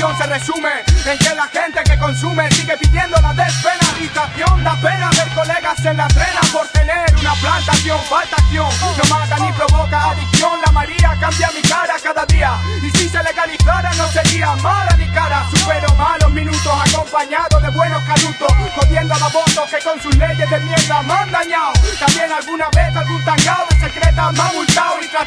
situación se resume en que la gente que consume sigue pidiendo la despenalización. Da pena ver colegas en la trena por tener una plantación. Falta acción, no mata ni provoca adicción. La María cambia mi cara cada día, y si se legalizara no sería mala ni cara. Supero malos minutos acompañado de buenos canutos, jodiendo a babosos que con sus leyes de mierda me han dañado. También alguna vez algún tangao de secreta me ha multado, y tras